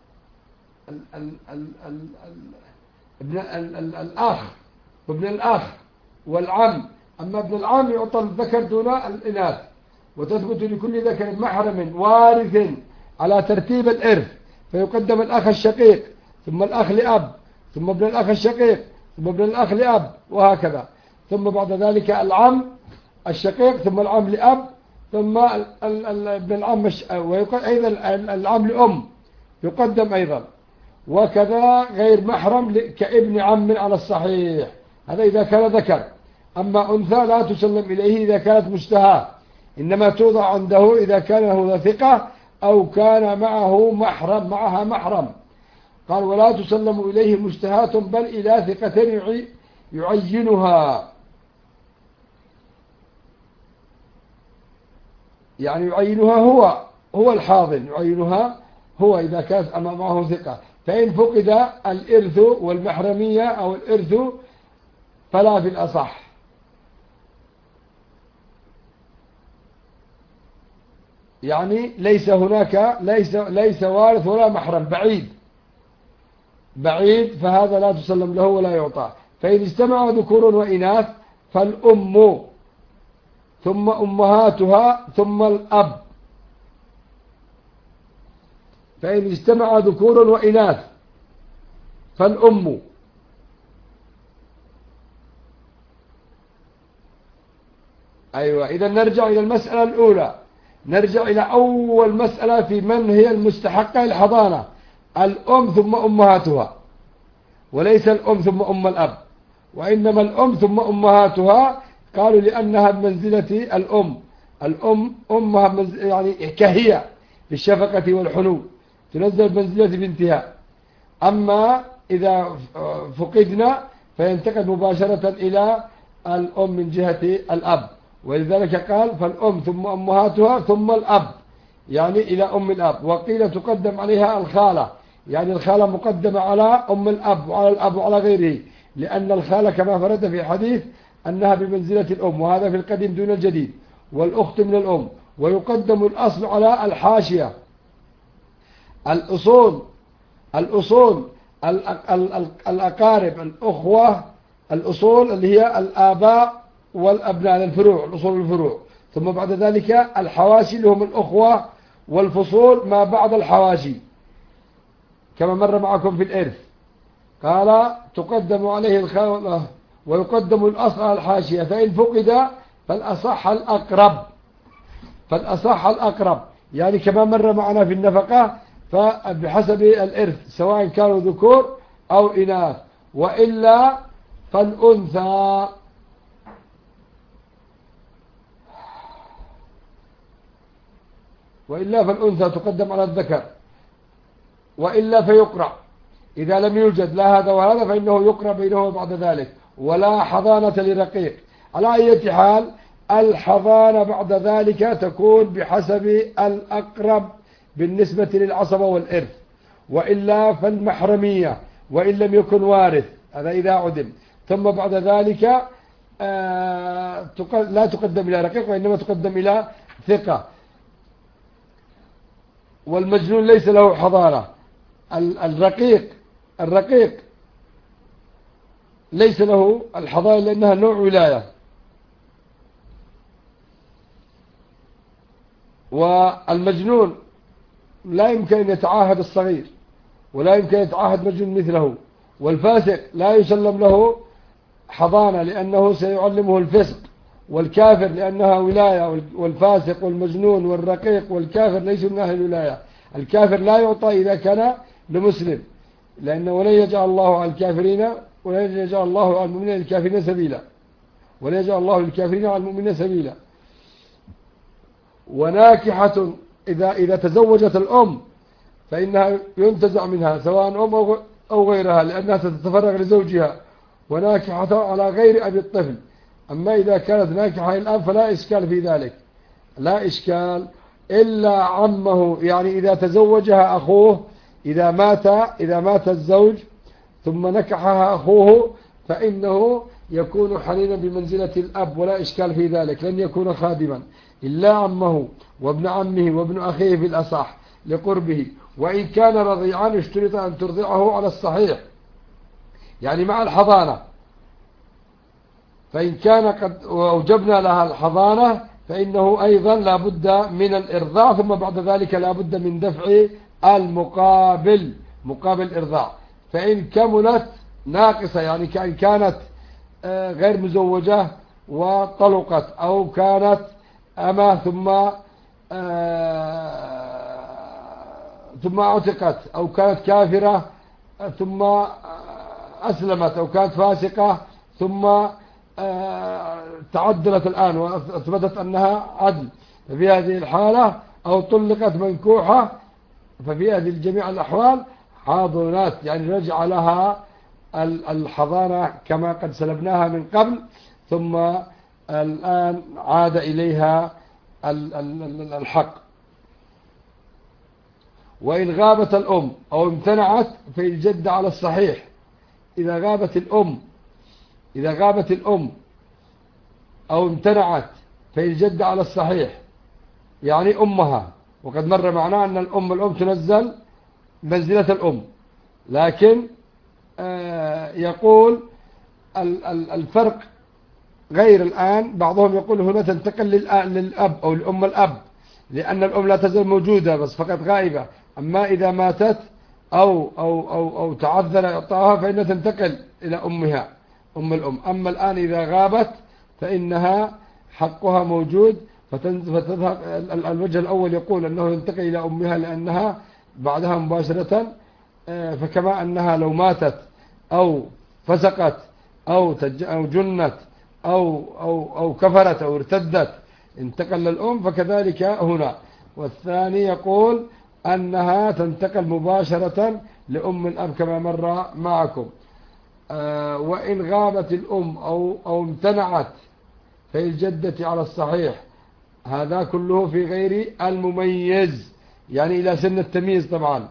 الأخ وابن الأخ والعم. أما ابن العم يعطى الذكر دون الإناث. وتثبت لكل ذكر محرم وارث على ترتيب الإرث، فيقدم الأخ الشقيق ثم الأخ لأب ثم ابن الأخ الشقيق ثم ابن الأخ لأب وهكذا، ثم بعد ذلك العم الشقيق ثم العم لأب ثم ابن العم أيضا العم لأم يقدم أيضا، وكذا غير محرم كابن عم على الصحيح، هذا إذا كان ذكر. أما أنثى لا تسلم إليه إذا كانت مشتهاة، إنما توضع عنده إذا كان له ثقة أو كان معها محرم. قال ولا تسلم إليه مشتهاة بل إلى ثقة يعينها، يعني يعينها هو الحاضن، يعينها هو إذا كانت معه ثقة. فإن فقد الإرث والمحرمية أو الإرث فلا في الأصح. يعني ليس هناك ليس وارث ولا محرم، بعيد، فهذا لا تسلم له ولا يعطى. فإن اجتمع ذكور وإناث فالأم ثم أمهاتها ثم الأب. فإن اجتمع ذكور وإناث فالأم، أيوة. إذا نرجع إلى المسألة الأولى، نرجع إلى أول مسألة في من هي المستحقة الحضانة، الأم ثم أمهاتها، وليس الأم ثم أم الأب، وإنما الأم ثم أمهاتها. قالوا لأنها بمنزلة الأم أمها يعني كهي بالشفقة والحنو، تنزل بمنزلة بنتها. أما إذا فقدنا فينتقل مباشرة إلى الأم من جهة الأب، ولذلك قال فالأم ثم أمهاتها ثم الأب، يعني إلى أم الأب. وقيل تقدم عليها الخالة، يعني الخالة مقدمة على أم الأب وعلى الأب وعلى غيره، لأن الخالة كما فرد في حديث أنها بمنزلة الأم، وهذا في القديم دون الجديد. والأخت من الأم، ويقدم الأصل على الحاشية. الأصول الأقارب، الأخوة، الأصول اللي هي الآباء والأبناء، الفروع، الأصول الفروع. ثم بعد ذلك الحواشي اللي هم الأخوة، والفصول ما بعد الحواشي كما مر معكم في الإرث. قال تقدم عليه الخالة ويقدم الأصل على الحاشية، فإن فقد فالأصح الأقرب، يعني كما مر معنا في النفقة، فبحسب الإرث سواء كانوا ذكور أو إناث، وإلا فالأنثى. تقدم على الذكر، وإلا فيقرأ. إذا لم يوجد لا هذا وهذا فإنه يقرأ بينهما بعد ذلك. ولا حضانة لرقيق. على أي حال الحضانة بعد ذلك تكون بحسب الأقرب بالنسبة للعصبة والإرث، وإلا فالمحرمية، وإن لم يكن وارث، هذا إذا عدم. ثم بعد ذلك لا تقدم إلى رقيق، وإنما تقدم إلى ثقة. والمجنون ليس له حضانة. الرقيق ليس له الحضانة لأنها نوع ولاية. والمجنون لا يمكن أن يتعاهد الصغير، ولا يمكن أن يتعاهد مجنون مثله. والفاسق لا يسلم له حضانة لأنه سيعلمه الفسق. والكافر لأنها ولاية. والفاسق والمجنون والرقيق والكافر ليسوا من أهل الولاية. الكافر لا يعطى إذا كان لمسلم، لأنه ولن يجعل الله على الكافرين، ولن يجعل الله على المؤمنين الكافرين سبيلا، ولن يجعل الله للكافرين على المؤمنين سبيلا. وناكحة إذا تزوجت الأم فإنها ينتزع منها سواء أم أو غيرها، لأنها ستتفرغ لزوجها. وناكحة على غير أبي الطفل. أما إذا كانت ناكحة الآن فلا إشكال في ذلك، لا إشكال، إلا عمه. يعني إذا تزوجها أخوه، إذا مات الزوج ثم نكحها أخوه فإنه يكون حنينا بمنزلة الأب، ولا إشكال في ذلك، لن يكون خادما. إلا عمه وابن عمه وابن أخيه في الأصح لقربه. وإن كان رضيعا اشترط أن ترضعه على الصحيح، يعني مع الحضانة. فإن كان قد أوجبنا لها الحضانة فإنه أيضا لا بد من الإرضاع، ثم بعد ذلك لا بد من دفع المقابل مقابل إرضاع. فإن كملت ناقصة يعني كأن كانت غير مزوجة وطلقت، أو كانت أما ثم اعتقت، أو كانت كافرة ثم أسلمت، أو كانت فاسقة ثم تعدلت الآن وأثبتت أنها عدل، ففي هذه الحالة، أو طلقت منكوحة، ففي هذه جميع الأحوال حاضنات، يعني رجع لها الحضانة كما قد سلبناها من قبل، ثم الآن عاد إليها الحق. وإن غابت الأم أو امتنعت فالجد على الصحيح. إذا غابت الأم أو امتنعت فالجد على الصحيح، يعني أمها، وقد مر معنا أن الأم تنزل منزلة الأم، لكن يقول الفرق غير الآن. بعضهم يقول هنا تنتقل للأب أو لأم الأب، لأن الأم لا تزال موجودة بس فقط غائبة. أما إذا ماتت أو تعذر إعطاها فإنها تنتقل إلى أمها أم الأم. أما الآن إذا غابت فإنها حقها موجود، فتذهب. الوجه الأول يقول أنه ينتقل إلى أمها لأنها بعدها مباشرة، فكما أنها لو ماتت أو فسقت أو جنت أو كفرت أو ارتدت انتقل للأم، فكذلك هنا. والثاني يقول أنها تنتقل مباشرة لأم الأب كما مر معكم. وإن غابت الأم أو امتنعت فالجدة على الصحيح. هذا كله في غير المميز، يعني إلى سن التمييز. طبعا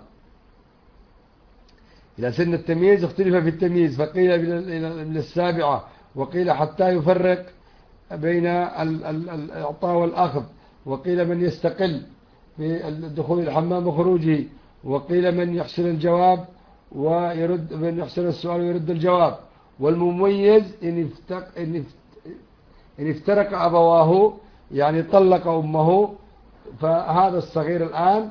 إلى سن التمييز اختلف في التمييز، فقيل إلى السابعة، وقيل حتى يفرق بين الإعطاء والأخذ، وقيل من يستقل في دخول الحمام وخروجه، وقيل من يحسن الجواب ويرد، من يحسن السؤال ويرد الجواب. والمميز إن افترق أبواه، يعني طلق أمه، فهذا الصغير الآن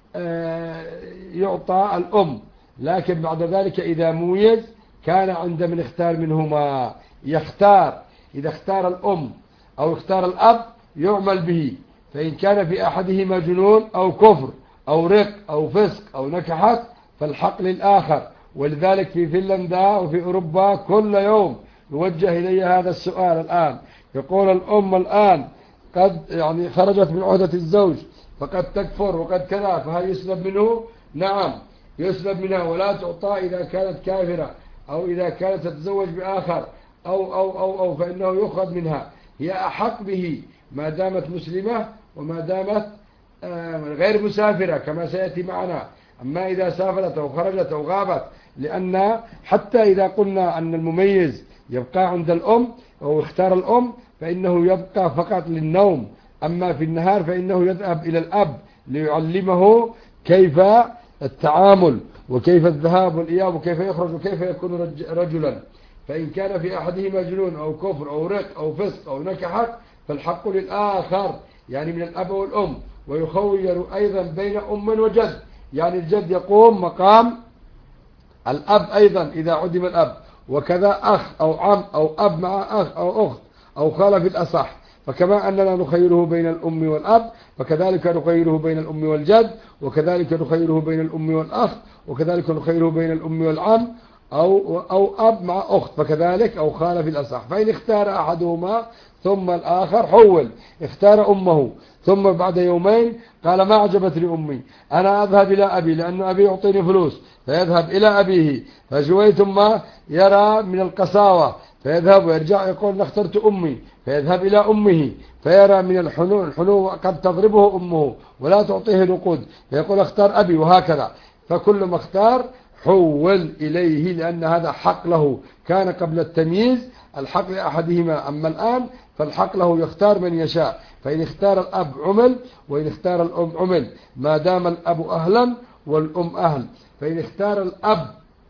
يعطى الأم، لكن بعد ذلك إذا ميز كان عند من اختار منهما يختار. إذا اختار الأم أو اختار الأب يعمل به، فإن كان في أحدهما جنون أو كفر أو رق أو فسق أو نكحت فالحق للآخر. ولذلك في فنلندا وفي أوروبا كل يوم يوجه إلي هذا السؤال الآن، يقول الأم الآن قد يعني خرجت من عهدة الزوج فقد تكفر وقد كذا، فهل يسلب منه؟ نعم يسلب منها، ولا تعطى إذا كانت كافرة أو إذا كانت تتزوج بآخر أو فإنه يؤخذ منها. هي أحق به ما دامت مسلمة وما دامت غير مسافرة كما سيأتي معنا. أما إذا سافرت أو خرجت أو غابت، لأن حتى إذا قلنا أن المميز يبقى عند الأم أو اختار الأم فإنه يبقى فقط للنوم، أما في النهار فإنه يذهب إلى الأب ليعلمه كيف التعامل وكيف الذهاب والإياب وكيف يخرج وكيف يكون رجلا. فإن كان في أحدهما جنون أو كفر أو رق أو فسق أو نكحت فالحق للآخر، يعني من الأب والأم. ويخير أيضا بين أم وجد، يعني الجد يقوم مقام الأب أيضا إذا عدم الأب، وكذا أخ أو عم أو أب مع أخ أو أخت أو خالة في الأصح. فكما أننا نخيره بين الأم والأب فكذلك نخيره بين الأم والجد، وكذلك نخيره بين الأم والأخ، وكذلك نخيره بين الأم والعم أو أب مع أخت، فكذلك أو خالة في الأصح. فإن اختار أحدهما ثم الآخر حول، اختار أمه ثم بعد يومين قال ما عجبتني أمي، أنا أذهب إلى أبي لأن أبي يعطيني فلوس، فيذهب إلى أبيه، فشوي ثم يرى من القساوة فيذهب ويرجع يقول اخترت أمي، فيذهب إلى أمه فيرى من الحنو قد تضربه أمه ولا تعطيه نقود فيقول اختار أبي، وهكذا. فكل ما اختار حول إليه، لأن هذا حق له. كان قبل التمييز الحق لأحدهما، أما الآن فالحق له يختار من يشاء. فإن اختار الأب عمل، وإن اختار الأم عمل، ما دام الأب أهلا والأم أهل. فإن اختار الأب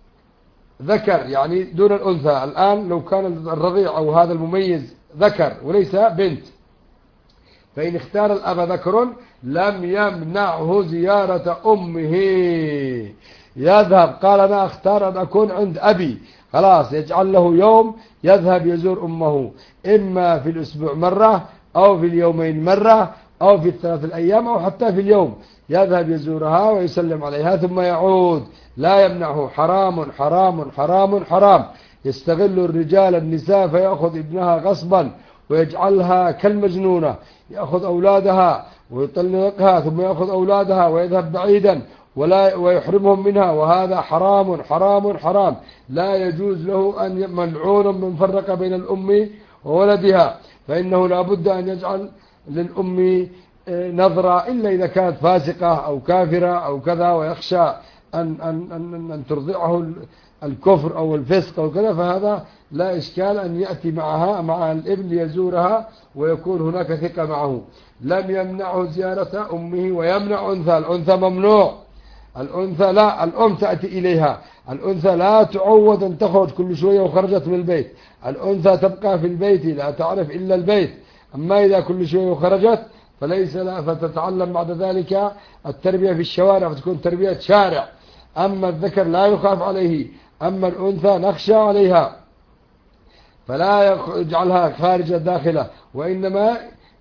ذكر يعني دون الأنثى، الآن لو كان الرضيع أو هذا المميز ذكر وليس بنت، فإن اختار الأب ذكر لم يمنعه زيارة أمه. يذهب، قال أنا أختار أن أكون عند أبي، خلاص يجعل له يوم يذهب يزور أمه، إما في الأسبوع مرة أو في اليومين مرة أو في الثلاث الأيام أو حتى في اليوم، يذهب يزورها ويسلم عليها ثم يعود، لا يمنعه. حرام حرام حرام حرام. يستغل الرجال النساء فيأخذ ابنها غصبا ويجعلها كالمجنونة، يأخذ أولادها ويطلقها ثم يأخذ أولادها ويذهب بعيدا ويحرمهم منها، وهذا حرام حرام حرام. لا يجوز له أن ملعون من فرق بين الأم وولدها، فإنه لا بد أن يجعل للأم نظرة، إلا إذا كانت فاسقة أو كافرة أو كذا ويخشى أن ترضعه الكفر أو الفسق أو كذا، فهذا لا إشكال أن يأتي معها مع الابن ليزورها ويكون هناك ثقة معه. لم يمنعه زيارة أمه ويمنع أنثى. الأنثى ممنوع. الأنثى لا، الأم تأتي إليها. الأنثى لا تعود أن تخرج كل شوية وخرجت من البيت. الأنثى تبقى في البيت لا تعرف إلا البيت. أما إذا كل شوية وخرجت فليس لا، فتتعلم بعد ذلك التربية في الشوارع، فتكون تربية شارع. أما الذكر لا يخاف عليه، أما الأنثى نخشى عليها، فلا يجعلها خارجة داخلة، وإنما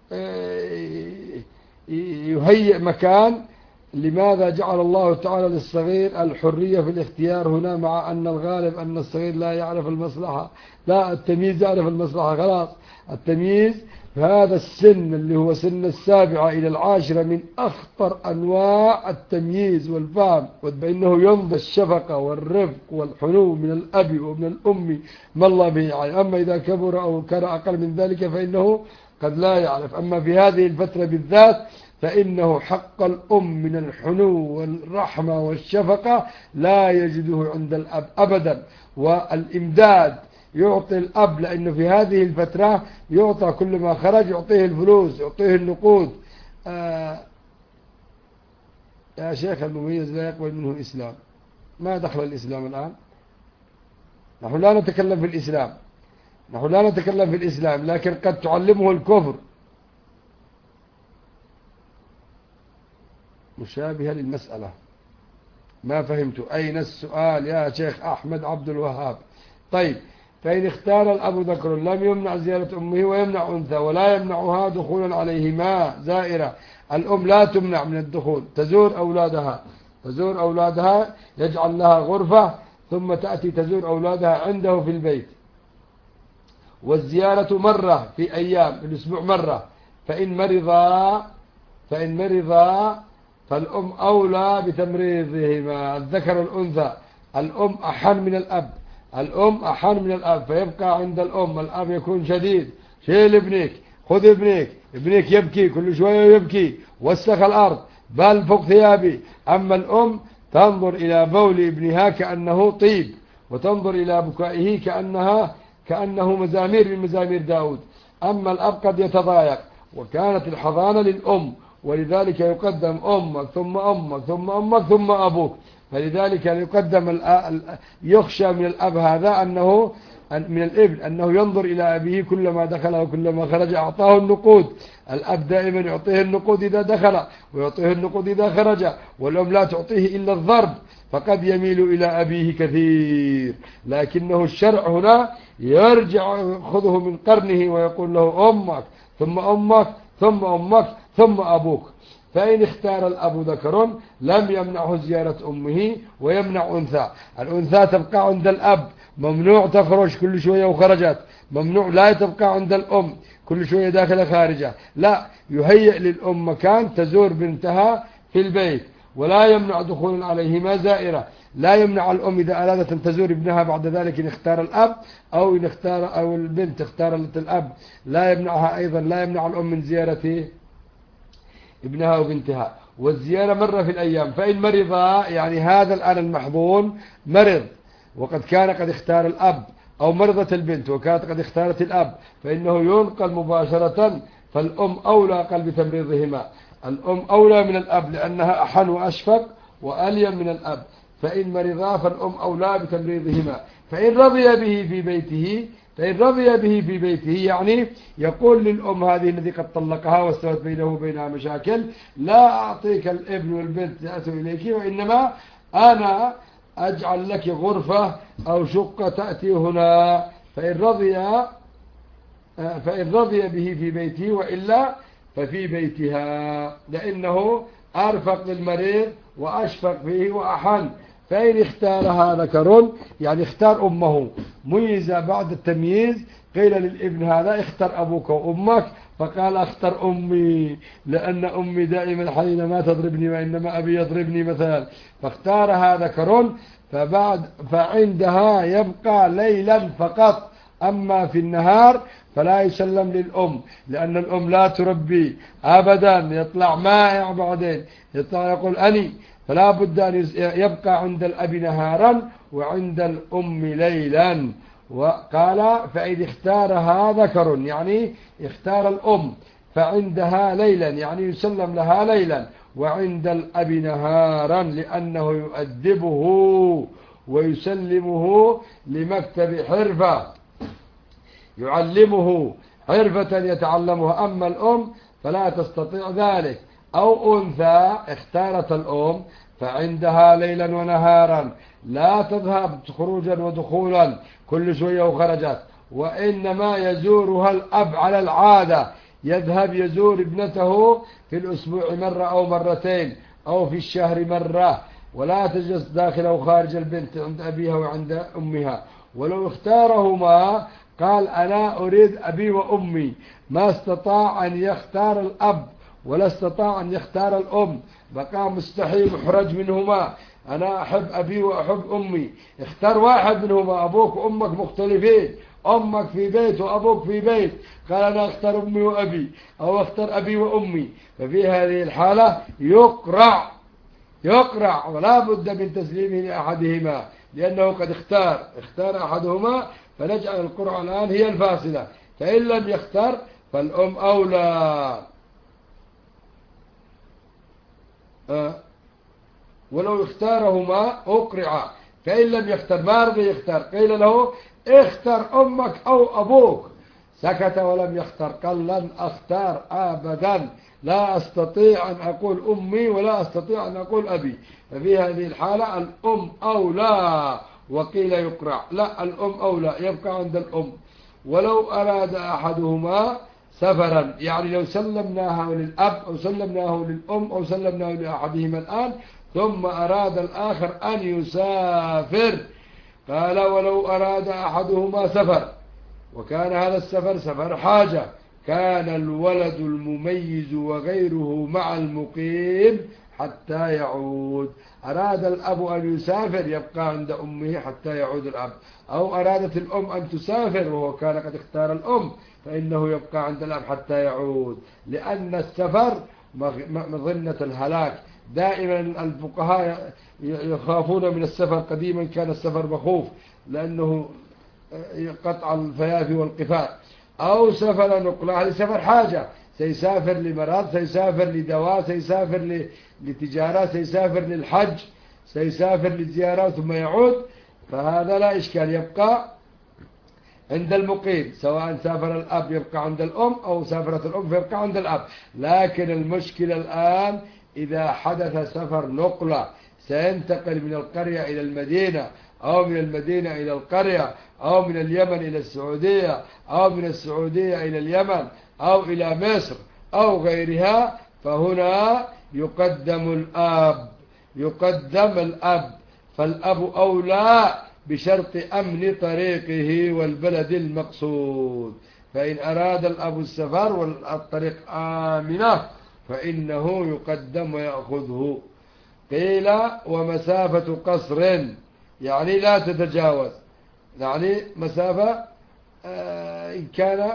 يهيئ مكان. لماذا جعل الله تعالى للصغير الحرية في الاختيار هنا، مع أن الغالب أن الصغير لا يعرف المصلحة؟ لا، التمييز يعرف المصلحة. خلاص التمييز في هذا السن اللي هو سن 7 إلى 10 من أخطر أنواع التمييز والفهم، فإنه ينضج الشفقة والرفق والحنو من الأب ومن الأم ما الله به يعني. أما إذا كبر أو كان أقل من ذلك فإنه قد لا يعرف. أما في هذه الفترة بالذات فإنه حق الأم من الحنو والرحمة والشفقة لا يجده عند الأب أبدا. والإمداد يعطي الأب، لأنه في هذه الفترة يعطى كل ما خرج، يعطيه الفلوس، يعطيه النقود. يا شيخ المميز لا يقبل منه الإسلام. ما دخل الإسلام الآن؟ نحن لا نتكلم في الإسلام، نحن لا نتكلم في الإسلام، لكن قد تعلمه الكفر. مشابهة للمسألة. ما فهمت أين السؤال يا شيخ أحمد عبد الوهاب؟ طيب، فإن اختار الأب ذكر لم يمنع زيارة أمه ويمنع أنثى ولا يمنعها دخولا عليهما زائرة. الأم لا تمنع من الدخول، تزور أولادها، يجعل لها غرفة ثم تأتي تزور أولادها عنده في البيت. والزيارة مرة في أيام، في الأسبوع مرة. فإن مرضا فالأم أولى بتمريضهما، الذكر والأنثى. الأم أحن من الأب، فيبقى عند الأم. الأب يكون شديد، شيل ابنك، خذ ابنك يبكي كل شوية، يبكي وسخ الأرض بل فوق ثيابي. أما الأم تنظر إلى بول ابنها كأنه طيب، وتنظر إلى بكائه كأنه مزامير من مزامير داود. أما الأب قد يتضايق، وكانت الحضانة للأم، ولذلك يقدم أمك ثم أمك ثم أمك ثم أبوك. فلذلك يقدم يخشى من الأب هذا أنه من الابن أنه ينظر إلى أبيه كلما دخل وكلما خرج أعطاه النقود. الأب دائما يعطيه النقود إذا دخل ويعطيه النقود إذا خرج، والأم لا تعطيه إلا الضرب، فقد يميل إلى أبيه كثير. لكنه الشرع هنا يرجع يأخذه من قرنه ويقول له أمك ثم أمك ثم أمك ثم أبوك. فإن اختار الأب ذكر لم يمنعه زيارة أمه ويمنع أنثى. الأنثى تبقى عند الأب، ممنوع تخرج كل شوية وخرجت، ممنوع لا تبقى عند الأم كل شوية داخلة خارجة، لا، يهيئ للأم مكان تزور بنتها في البيت، ولا يمنع دخول عليهما زائرة. لا يمنع الأم إذا أرادت أن تزور ابنها بعد ذلك إن اختار الأب، أو إن اختار أو البنت اختارت الأب، لا يمنعها أيضا، لا يمنع الأم من زيارة ابنها وبنتها. والزيارة مرة في الأيام. فإن مرضا، يعني هذا الآن المحظون مرض وقد كان قد اختار الأب، أو مرضت البنت وكانت قد اختارت الأب، فإنه ينقل مباشرة. فالأم أولى قل بتمريضهما. الأم أولى من الأب لأنها أحن وأشفق وأليم من الأب. فإن مرضا فالأم أولى بتمريضهما. فإن رضي به في بيته يعني يقول للأم هذه التي قد طلقها واستوت بينه وبينها مشاكل: لا أعطيك الابن والبنت يأتوا إليك، وإنما أنا أجعل لك غرفة أو شقة تأتي هنا. فإن رضي به في بيته، وإلا ففي بيتها، لأنه أرفق للمريض وأشفق فيه وأحن. فإن اختارها ذكر يعني اختار أمه ميزة بعد التمييز، قيل للابن هذا اختر أبوك وأمك، فقال اختر أمي لأن أمي دائما حين ما تضربني وإنما أبي يضربني مثلا، فاختارها ذكر. فعندها يبقى ليلا فقط، أما في النهار فلا يسلم للأم، لأن الأم لا تربي أبدا، يطلع مائع بعدين يطلع يقول أني، فلا بد أن يبقى عند الأب نهارا وعند الأم ليلا. وقال: فإذا اختارها ذكر يعني اختار الأم، فعندها ليلا يعني يسلم لها ليلا، وعند الأب نهارا، لأنه يؤدبه ويسلمه لمكتب حرفة، يعلمه حرفة يتعلمها. أما الأم فلا تستطيع ذلك. أو أنثى اختارت الأم فعندها ليلا ونهارا، لا تذهب خروجا ودخولا كل شوية وخرجت، وإنما يزورها الأب على العادة، يذهب يزور ابنته في الأسبوع مرة أو مرتين أو في الشهر مرة، ولا تجلس داخل أو خارج البنت عند أبيها وعند أمها. ولو اختارهما قال: أنا أريد أبي وأمي، ما استطاع أن يختار الأب ولا استطاع أن يختار الأم، بقى مستحيل محرج منهما. أنا أحب أبي وأحب أمي، اختار واحد منهما، أبوك وأمك مختلفين، أمك في بيت وأبوك في بيت، قال: أنا أختار أمي وأبي أو أختار أبي وأمي. ففي هذه الحالة يقرع ولا بد من تسليمه لأحدهما، لأنه قد اختار أحدهما، فنجعل القرعة الآن هي الفاصلة. فإن لم يختار فالأم أولى. ولو اختارهما أقرع. فإن لم يختار، ما رضي يختار، قيل له: اختر أمك أو أبوك، سكت ولم يختار، قال: لن أختار أبدا، لا أستطيع أن أقول أمي ولا أستطيع أن أقول أبي. ففي هذه الحالة الأم أولى. وقيل يقرع، لا، الأم أولى، يبقى عند الأم. ولو أراد أحدهما سفرا، يعني لو سلمناها للأب أو سلمناه للأم أو سلمناه لأحدهما الآن، ثم أراد الآخر أن يسافر، قال: ولو أراد أحدهما سفر وكان هذا السفر سفر حاجة، كان الولد المميز وغيره مع المقيم حتى يعود. أراد الأب أن يسافر يبقى عند أمه حتى يعود الأب، أو أرادت الأم أن تسافر وهو كان قد اختار الأم، فإنه يبقى عند الأب حتى يعود، لأن السفر مظنة الهلاك. دائما الفقهاء يخافون من السفر، قديما كان السفر مخوف لأنه قطع الفيافي والقفاء. أو سفر نقل، هذا سفر حاجة، سيسافر لمرض، سيسافر لدواء، سيسافر لتجارة، سيسافر للحج، سيسافر للزيارة ثم يعود، فهذا لا إشكال، يبقى عند المقيم، سواء سافر الأب يبقى عند الأم أو سافرت الأم فيبقى عند الأب. لكن المشكلة الآن إذا حدث سفر نقلة، سينتقل من القرية إلى المدينة أو من المدينة إلى القرية أو من اليمن إلى السعودية أو من السعودية إلى اليمن أو إلى مصر أو غيرها، فهنا يقدم الأب، فالأب أولى بشرط أمن طريقه والبلد المقصود. فإن أراد الأب السفر والطريق آمنة فإنه يقدم ويأخذه. قيل: ومسافة قصر يعني لا تتجاوز، يعني مسافة إن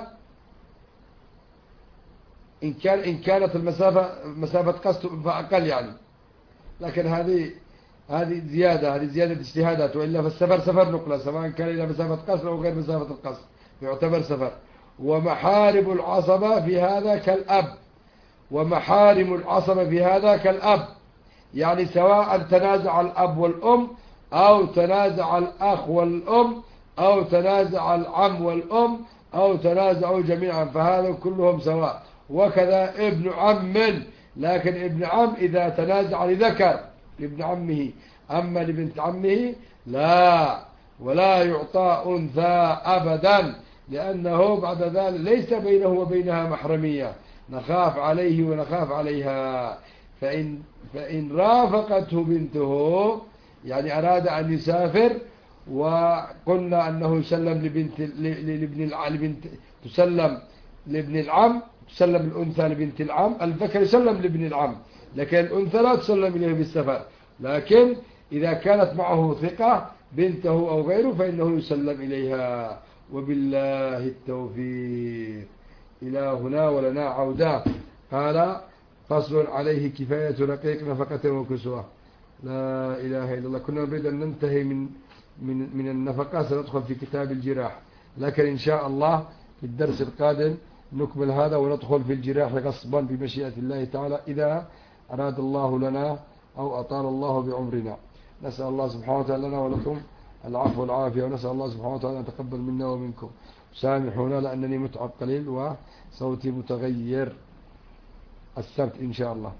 كانت المسافة مسافة قصر فأقل يعني، لكن هذه زيادة اجتهادات، وإلا فالسفر سفر نقلة، سواء كان إلى مسافة قصر أو غير مسافة القصر يعتبر سفر. ومحارم العصبة في هذا كالأب، يعني سواء تنازع الأب والأم أو تنازع الأخ والأم أو تنازع العم والأم أو تنازعوا جميعا، فهذا كلهم سواء. وكذا ابن عم، لكن ابن عم إذا تنازع لذكر لابن عمه، أما لبنت عمه لا، ولا يعطى أنثى أبدا، لأنه بعد ذلك ليس بينه وبينها محرمية، نخاف عليه ونخاف عليها. فإن رافقته بنته، يعني أراد أن يسافر، وقلنا أنه يسلم لبنت تسلم لابن العم، تسلم الأنثى لبنت العم، الذكر يسلم لابن العم، لكن الأنثى لا تسلم إليه بالسفر. لكن إذا كانت معه ثقة بنته أو غيره فإنه يسلم إليها. وبالله التوفيق. إلى هنا ولنا عودة. قال فصل عليه كفاية رقيق نفقة وكسوة. لا إله إلا الله. كنا نريد أن ننتهي من النفقة، سندخل في كتاب الجراح، لكن إن شاء الله في الدرس القادم نكمل هذا وندخل في الجراح غصبا بمشيئة الله تعالى، إذا أراد الله لنا أو أطال الله بعمرنا. نسأل الله سبحانه وتعالى لنا ولكم العفو والعافية، ونسأل الله سبحانه وتعالى أن يتقبل منا ومنكم. سامحونا لأنني متعب قليل وصوتي متغير. السبت إن شاء الله.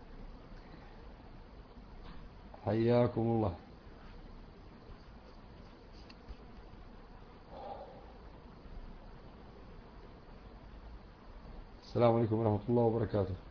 حياكم الله. السلام عليكم ورحمة الله وبركاته.